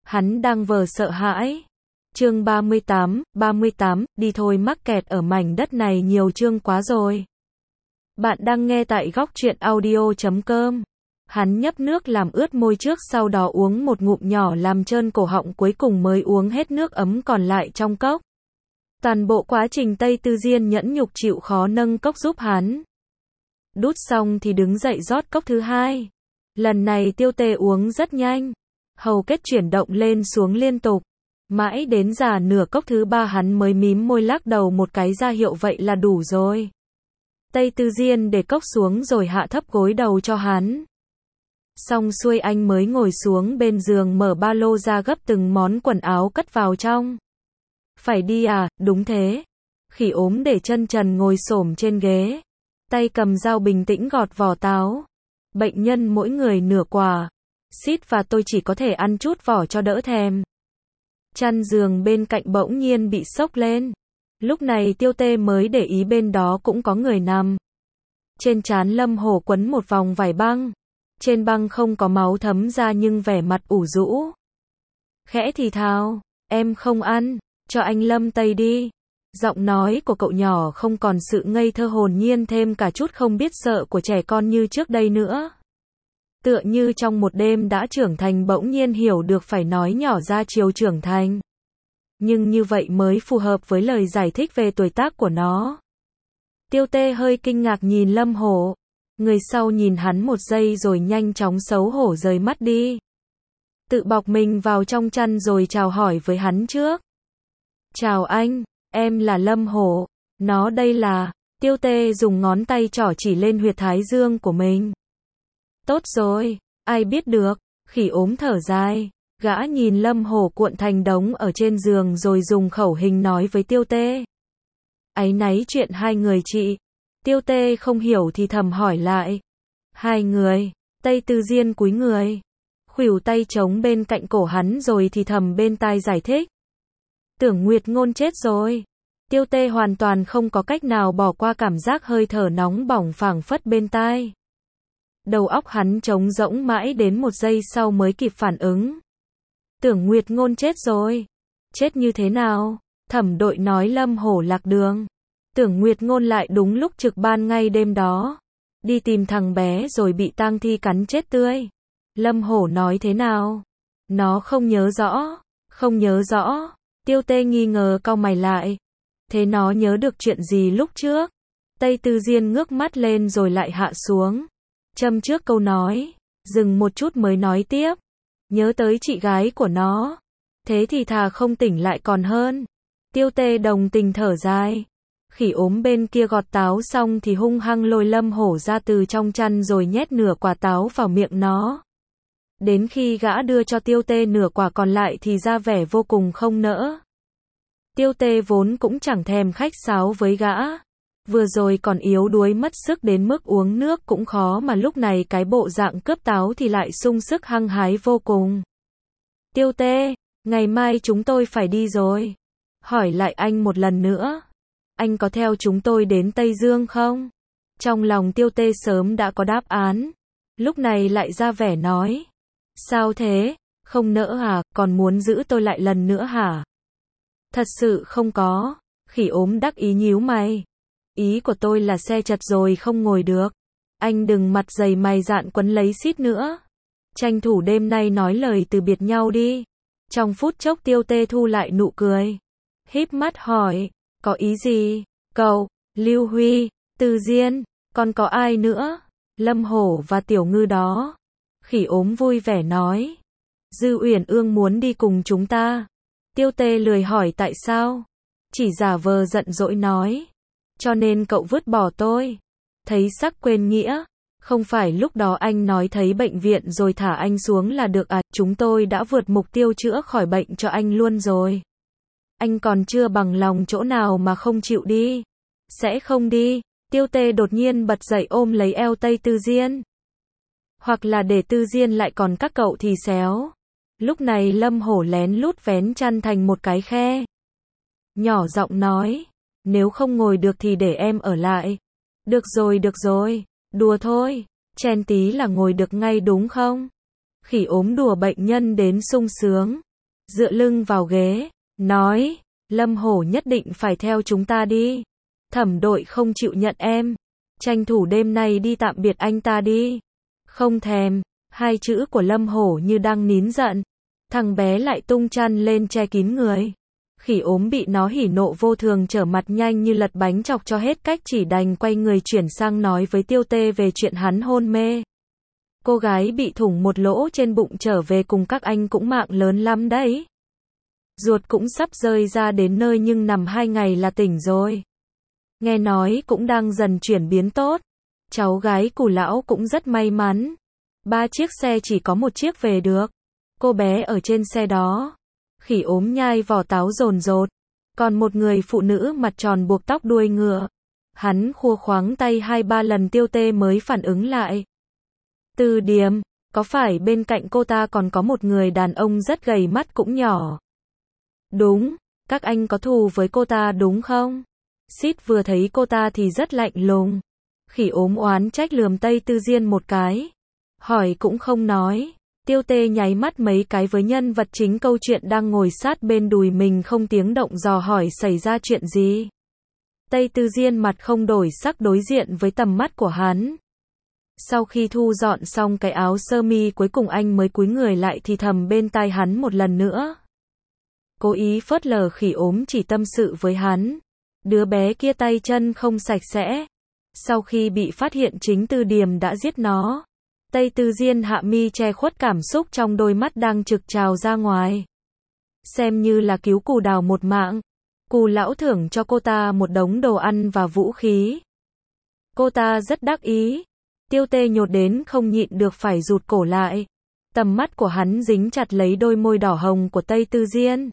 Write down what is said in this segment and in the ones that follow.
Hắn đang vờ sợ hãi. Chương 38, đi thôi, mắc kẹt ở mảnh đất này nhiều chương quá rồi. Bạn đang nghe tại góc truyện audio.com. Hắn nhấp nước làm ướt môi trước, sau đó uống một ngụm nhỏ làm trơn cổ họng, cuối cùng mới uống hết nước ấm còn lại trong cốc. Toàn bộ quá trình Tây Tư Diên nhẫn nhục chịu khó nâng cốc giúp hắn. Đút xong thì đứng dậy rót cốc thứ hai. Lần này Tiêu Tê uống rất nhanh. Hầu kết chuyển động lên xuống liên tục. Mãi đến già nửa cốc thứ ba hắn mới mím môi lắc đầu một cái ra hiệu vậy là đủ rồi. Tây Tư Diên để cốc xuống rồi hạ thấp gối đầu cho hắn. Xong xuôi anh mới ngồi xuống bên giường, mở ba lô ra gấp từng món quần áo cất vào trong. Phải đi à? Đúng thế. Khỉ ốm để chân trần ngồi xổm trên ghế. Tay cầm dao bình tĩnh gọt vỏ táo. Bệnh nhân mỗi người nửa quả. Sít và tôi chỉ có thể ăn chút vỏ cho đỡ thèm. Chăn giường bên cạnh bỗng nhiên bị xốc lên. Lúc này Tiêu Tê mới để ý bên đó cũng có người nằm. Trên trán Lâm Hổ quấn một vòng vải băng. Trên băng không có máu thấm ra nhưng vẻ mặt ủ rũ. Khẽ thì thào, em không ăn, cho anh Lâm Tây đi. Giọng nói của cậu nhỏ không còn sự ngây thơ hồn nhiên, thêm cả chút không biết sợ của trẻ con như trước đây nữa. Tựa như trong một đêm đã trưởng thành bỗng nhiên hiểu được phải nói nhỏ ra chiều trưởng thành. Nhưng như vậy mới phù hợp với lời giải thích về tuổi tác của nó. Tiêu Tê hơi kinh ngạc nhìn Lâm Hổ. Người sau nhìn hắn một giây rồi nhanh chóng xấu hổ rời mắt đi. Tự bọc mình vào trong chăn rồi chào hỏi với hắn trước. Chào anh, em là Lâm Hổ. Nó đây là... Tiêu Tê dùng ngón tay trỏ chỉ lên huyệt thái dương của mình. Tốt rồi, ai biết được. Khỉ ốm thở dài. Gã nhìn Lâm Hổ cuộn thành đống ở trên giường rồi dùng khẩu hình nói với Tiêu Tê. Áy náy chuyện hai người chị. Tiêu Tê không hiểu thì thầm hỏi lại. Hai người. Tây Tư Diên cúi người. Khuỷu tay chống bên cạnh cổ hắn rồi thì thầm bên tai giải thích. Tưởng Nguyệt Ngôn chết rồi. Tiêu Tê hoàn toàn không có cách nào bỏ qua cảm giác hơi thở nóng bỏng phảng phất bên tai. Đầu óc hắn trống rỗng mãi đến một giây sau mới kịp phản ứng. Tưởng Nguyệt Ngôn chết rồi. Chết như thế nào? Thẩm đội nói Lâm Hổ lạc đường. Tưởng Nguyệt Ngôn lại đúng lúc trực ban ngay đêm đó. Đi tìm thằng bé rồi bị tang thi cắn chết tươi. Lâm Hổ nói thế nào? Nó không nhớ rõ. Không nhớ rõ. Tiêu Tê nghi ngờ cau mày lại. Thế nó nhớ được chuyện gì lúc trước? Tây Tư Diên ngước mắt lên rồi lại hạ xuống. Châm trước câu nói. Dừng một chút mới nói tiếp. Nhớ tới chị gái của nó. Thế thì thà không tỉnh lại còn hơn. Tiêu Tê đồng tình thở dài. Khỉ ốm bên kia gọt táo xong thì hung hăng lôi Lâm Hổ ra từ trong chăn rồi nhét nửa quả táo vào miệng nó. Đến khi gã đưa cho Tiêu Tê nửa quả còn lại thì ra vẻ vô cùng không nỡ. Tiêu Tê vốn cũng chẳng thèm khách sáo với gã. Vừa rồi còn yếu đuối mất sức đến mức uống nước cũng khó mà lúc này cái bộ dạng cướp táo thì lại sung sức hăng hái vô cùng. Tiêu Tê, ngày mai chúng tôi phải đi rồi. Hỏi lại anh một lần nữa. Anh có theo chúng tôi đến Tây Dương không? Trong lòng Tiêu Tê sớm đã có đáp án. Lúc này lại ra vẻ nói. Sao thế? Không nỡ hả? Còn muốn giữ tôi lại lần nữa hả? Thật sự không có. Khỉ ốm đắc ý nhíu mày. Ý của tôi là xe chật rồi không ngồi được. Anh đừng mặt dày mày dạn quấn lấy Sít nữa. Tranh thủ đêm nay nói lời từ biệt nhau đi. Trong phút chốc Tiêu Tê thu lại nụ cười. Híp mắt hỏi. Có ý gì? Cậu, Lưu Huy, Tư Diên, còn có ai nữa? Lâm Hổ và Tiểu Ngư đó. Khỉ ốm vui vẻ nói. Dư Uyển Ương muốn đi cùng chúng ta. Tiêu Tê lười hỏi tại sao. Chỉ giả vờ giận dỗi nói. Cho nên cậu vứt bỏ tôi. Thấy sắc quên nghĩa. Không phải lúc đó anh nói thấy bệnh viện rồi thả anh xuống là được à? Chúng tôi đã vượt mục tiêu chữa khỏi bệnh cho anh luôn rồi. Anh còn chưa bằng lòng chỗ nào mà không chịu đi. Sẽ không đi. Tiêu Tê đột nhiên bật dậy ôm lấy eo Tây Tư Diên. Hoặc là để Tư Diên lại còn các cậu thì xéo. Lúc này Lâm Hổ lén lút vén chăn thành một cái khe. Nhỏ giọng nói. Nếu không ngồi được thì để em ở lại. Được rồi. Đùa thôi. Chen tí là ngồi được ngay đúng không? Khỉ ốm đùa bệnh nhân đến sung sướng. dựa lưng vào ghế, nói, Lâm Hổ nhất định phải theo chúng ta đi. Thẩm đội không chịu nhận em, tranh thủ đêm nay đi tạm biệt anh ta đi. Không thèm, hai chữ của Lâm Hổ như đang nín giận. Thằng bé lại tung chăn lên che kín người. Khỉ ốm bị nó hỉ nộ vô thường trở mặt nhanh như lật bánh chọc cho hết cách, chỉ đành quay người chuyển sang nói với Tiêu Tê về chuyện hắn hôn mê. Cô gái bị thủng một lỗ trên bụng trở về cùng các anh cũng mạng lớn lắm đấy. Ruột cũng sắp rơi ra đến nơi nhưng nằm 2 ngày là tỉnh rồi. Nghe nói cũng đang dần chuyển biến tốt. Cháu gái Cù lão cũng rất may mắn. 3 chiếc xe chỉ có 1 chiếc về được. Cô bé ở trên xe đó. Khỉ ốm nhai vỏ táo dồn dột. Còn một người phụ nữ mặt tròn buộc tóc đuôi ngựa. Hắn khua khoáng tay 2-3 lần Tiêu Tê mới phản ứng lại. Từ Điềm, có phải bên cạnh cô ta còn có một người đàn ông rất gầy, mắt cũng nhỏ? Đúng, các anh có thù với cô ta đúng không? Sít vừa thấy cô ta thì rất lạnh lùng. Khỉ ốm oán trách lườm Tây Tư Diên một cái. Hỏi cũng không nói. Tiêu Tê nháy mắt mấy cái với nhân vật chính câu chuyện đang ngồi sát bên đùi mình không tiếng động dò hỏi xảy ra chuyện gì. Tây Tư Diên mặt không đổi sắc đối diện với tầm mắt của hắn. Sau khi thu dọn xong cái áo sơ mi cuối cùng anh mới cúi người lại thì thầm bên tai hắn một lần nữa. Cố ý phớt lờ khỉ ốm chỉ tâm sự với hắn. Đứa bé kia tay chân không sạch sẽ. Sau khi bị phát hiện chính Từ Điềm đã giết nó. Tây Tư Diên hạ mi che khuất cảm xúc trong đôi mắt đang trực trào ra ngoài. Xem như là cứu Cù Đào một mạng. Cù lão thưởng cho cô ta một đống đồ ăn và vũ khí. Cô ta rất đắc ý. Tiêu Tê nhột đến không nhịn được phải rụt cổ lại. Tầm mắt của hắn dính chặt lấy đôi môi đỏ hồng của Tây Tư Diên.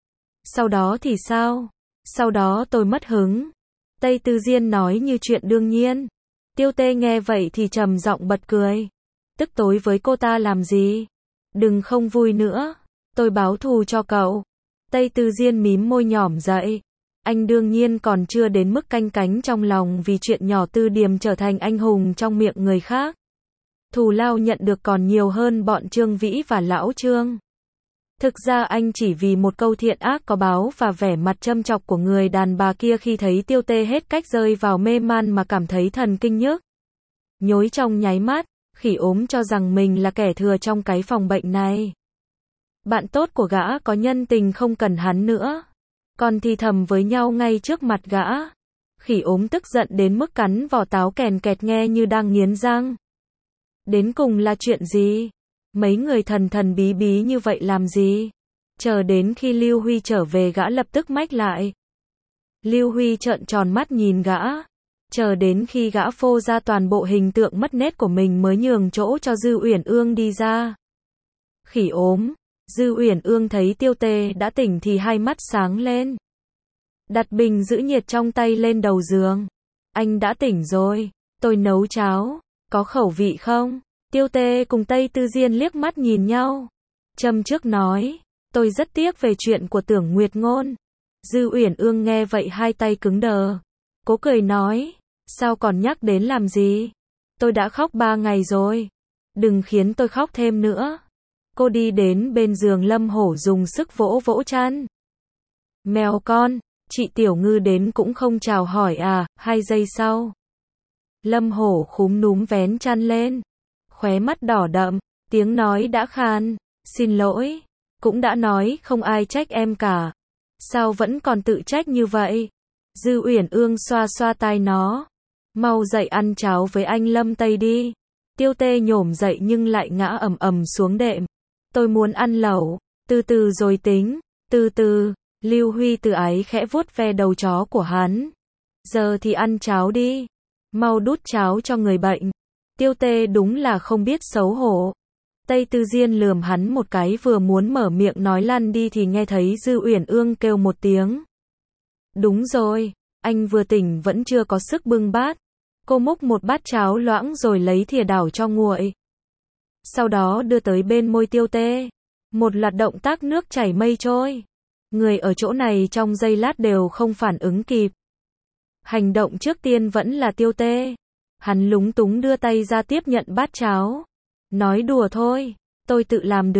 Sau đó thì sao? Sau đó tôi mất hứng. Tây Tư Diên nói như chuyện đương nhiên. Tiêu Tê nghe vậy thì trầm giọng bật cười. Tức tối với cô ta làm gì? Đừng không vui nữa. Tôi báo thù cho cậu. Tây Tư Diên mím môi nhỏm dậy. Anh đương nhiên còn chưa đến mức canh cánh trong lòng vì chuyện nhỏ Tư Điềm trở thành anh hùng trong miệng người khác. Thù lao nhận được còn nhiều hơn bọn Trương Vĩ và Lão Trương. Thực ra anh chỉ vì một câu thiện ác có báo và vẻ mặt châm chọc của người đàn bà kia khi thấy Tiêu Tê hết cách rơi vào mê man mà cảm thấy thần kinh nhức nhối trong nháy mắt. Khỉ ốm cho rằng mình là kẻ thừa trong cái phòng bệnh này. Bạn tốt của gã có nhân tình không cần hắn nữa. Còn thì thầm với nhau ngay trước mặt gã. Khỉ ốm tức giận đến mức cắn vỏ táo kèn kẹt nghe như đang nghiến răng. Đến cùng là chuyện gì? Mấy người thần thần bí bí như vậy làm gì? Chờ đến khi Lưu Huy trở về gã lập tức mách lại. Lưu Huy trợn tròn mắt nhìn gã. Chờ đến khi gã phô ra toàn bộ hình tượng mất nét của mình mới nhường chỗ cho Dư Uyển Ương đi ra. Khỉ ốm. Dư Uyển Ương thấy Tiêu Tê đã tỉnh thì hai mắt sáng lên. Đặt bình giữ nhiệt trong tay lên đầu giường. Anh đã tỉnh rồi. Tôi nấu cháo. Có khẩu vị không? Tiêu Tê cùng Tây Tư Diên liếc mắt nhìn nhau. Châm trước nói. Tôi rất tiếc về chuyện của Tưởng Nguyệt Ngôn. Dư Uyển Ương nghe vậy hai tay cứng đờ. Cố cười nói. Sao còn nhắc đến làm gì? Tôi đã khóc 3 ngày rồi. Đừng khiến tôi khóc thêm nữa. Cô đi đến bên giường Lâm Hổ dùng sức vỗ vỗ chăn. Mèo con, chị Tiểu Ngư đến cũng không chào hỏi à? 2 giây sau. Lâm Hổ khúm núm vén chăn lên. Khóe mắt đỏ đậm, tiếng nói đã khan. Xin lỗi. Cũng đã nói không ai trách em cả. Sao vẫn còn tự trách như vậy? Dư Uyển Ương xoa xoa tai nó. Mau dậy ăn cháo với anh Lâm Tây đi. Tiêu Tê nhổm dậy nhưng lại ngã ầm ầm xuống đệm. Tôi muốn ăn lẩu. Từ từ rồi tính. Từ từ. Lưu Huy từ ái khẽ vuốt ve đầu chó của hắn. Giờ thì ăn cháo đi. Mau đút cháo cho người bệnh. Tiêu Tê đúng là không biết xấu hổ. Tây Tư Diên lườm hắn một cái vừa muốn mở miệng nói lăn đi thì nghe thấy Dư Uyển Ương kêu một tiếng. Đúng rồi, anh vừa tỉnh vẫn chưa có sức bưng bát. Cô múc một bát cháo loãng rồi lấy thìa đảo cho nguội. Sau đó đưa tới bên môi Tiêu Tê. Một loạt động tác nước chảy mây trôi. Người ở chỗ này trong giây lát đều không phản ứng kịp. Hành động trước tiên vẫn là Tiêu Tê. Hắn lúng túng đưa tay ra tiếp nhận bát cháo. Nói đùa thôi, tôi tự làm được.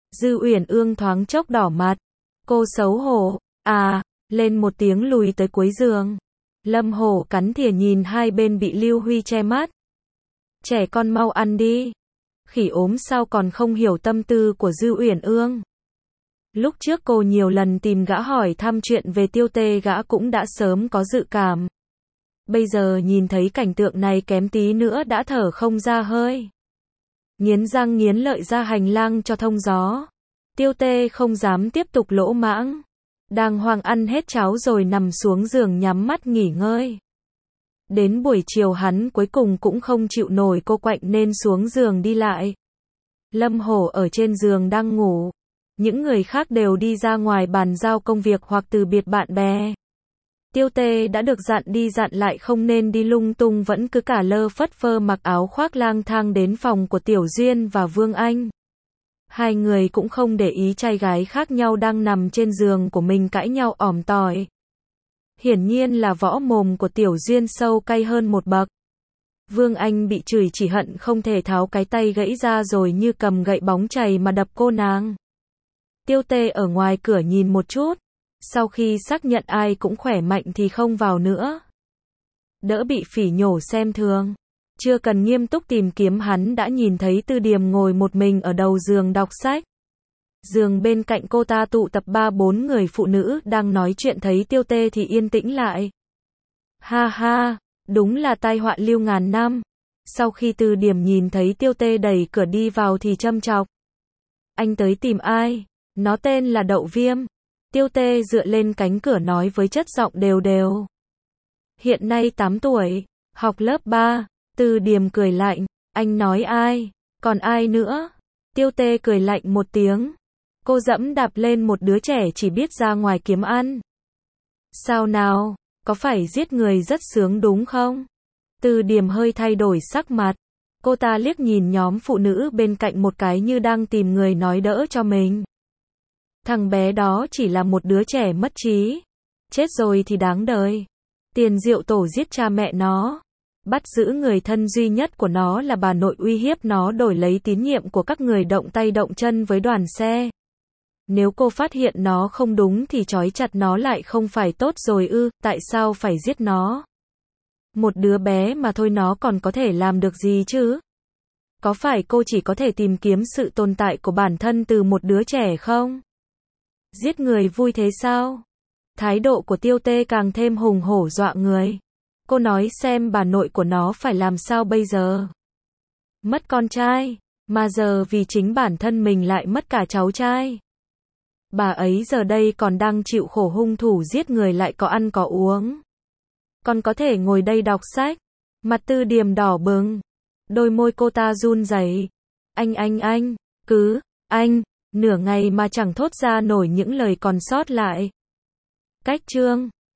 Dư Uyển Ương thoáng chốc đỏ mặt. Cô xấu hổ, lên một tiếng lùi tới cuối giường. Lâm Hổ cắn thìa nhìn hai bên bị Lưu Huy che mắt. Trẻ con mau ăn đi. Khỉ ốm sao còn không hiểu tâm tư của Dư Uyển Ương. Lúc trước cô nhiều lần tìm gã hỏi thăm chuyện về Tiêu Tê, gã cũng đã sớm có dự cảm. Bây giờ nhìn thấy cảnh tượng này kém tí nữa đã thở không ra hơi. Nghiến răng nghiến lợi ra hành lang cho thông gió. Tiêu Tê không dám tiếp tục lỗ mãng. Đàng hoàng ăn hết cháo rồi nằm xuống giường nhắm mắt nghỉ ngơi. Đến buổi chiều hắn cuối cùng cũng không chịu nổi cô quạnh nên xuống giường đi lại. Lâm Hổ ở trên giường đang ngủ. Những người khác đều đi ra ngoài bàn giao công việc hoặc từ biệt bạn bè. Tiêu Tê đã được dặn đi dặn lại không nên đi lung tung vẫn cứ cả lơ phất phơ mặc áo khoác lang thang đến phòng của Tiểu Duyên và Vương Anh. Hai người cũng không để ý trai gái khác nhau đang nằm trên giường của mình cãi nhau ỏm tỏi. Hiển nhiên là võ mồm của Tiểu Duyên sâu cay hơn một bậc. Vương Anh bị chửi chỉ hận không thể tháo cái tay gãy ra rồi như cầm gậy bóng chày mà đập cô nàng. Tiêu Tê ở ngoài cửa nhìn một chút. Sau khi xác nhận ai cũng khỏe mạnh thì không vào nữa. Đỡ bị phỉ nhổ xem thường. Chưa cần nghiêm túc tìm kiếm hắn đã nhìn thấy Tư Điềm ngồi một mình ở đầu giường đọc sách. Giường bên cạnh cô ta tụ tập 3-4 người phụ nữ đang nói chuyện, thấy Tiêu Tê thì yên tĩnh lại. Ha ha, đúng là tai họa lưu ngàn năm. Sau khi Tư Điềm nhìn thấy Tiêu Tê đẩy cửa đi vào thì châm chọc. Anh tới tìm ai? Nó tên là Đậu Viêm. Tiêu Tê dựa lên cánh cửa nói với chất giọng đều đều. Hiện nay 8 tuổi, học lớp 3. Tư Điềm cười lạnh. Anh nói ai? Còn ai nữa? Tiêu Tê cười lạnh một tiếng. Cô dẫm đạp lên một đứa trẻ chỉ biết ra ngoài kiếm ăn. Sao nào? Có phải giết người rất sướng đúng không? Tư Điềm hơi thay đổi sắc mặt. Cô ta liếc nhìn nhóm phụ nữ bên cạnh một cái như đang tìm người nói đỡ cho mình. Thằng bé đó chỉ là một đứa trẻ mất trí. Chết rồi thì đáng đời. Tiền Diệu Tổ giết cha mẹ nó. Bắt giữ người thân duy nhất của nó là bà nội, uy hiếp nó đổi lấy tín nhiệm của các người động tay động chân với đoàn xe. Nếu cô phát hiện nó không đúng thì trói chặt nó lại không phải tốt rồi ư? Tại sao phải giết nó? Một đứa bé mà thôi nó còn có thể làm được gì chứ? Có phải cô chỉ có thể tìm kiếm sự tồn tại của bản thân từ một đứa trẻ không? Giết người vui thế sao? Thái độ của Tiêu Tê càng thêm hùng hổ dọa người. Cô nói xem bà nội của nó phải làm sao bây giờ? Mất con trai, mà giờ vì chính bản thân mình lại mất cả cháu trai. Bà ấy giờ đây còn đang chịu khổ, hung thủ giết người lại có ăn có uống. Còn có thể ngồi đây đọc sách. Mặt Tư Điềm đỏ bừng. Đôi môi cô ta run rẩy. Anh, nửa ngày mà chẳng thốt ra nổi những lời còn sót lại. Cách chương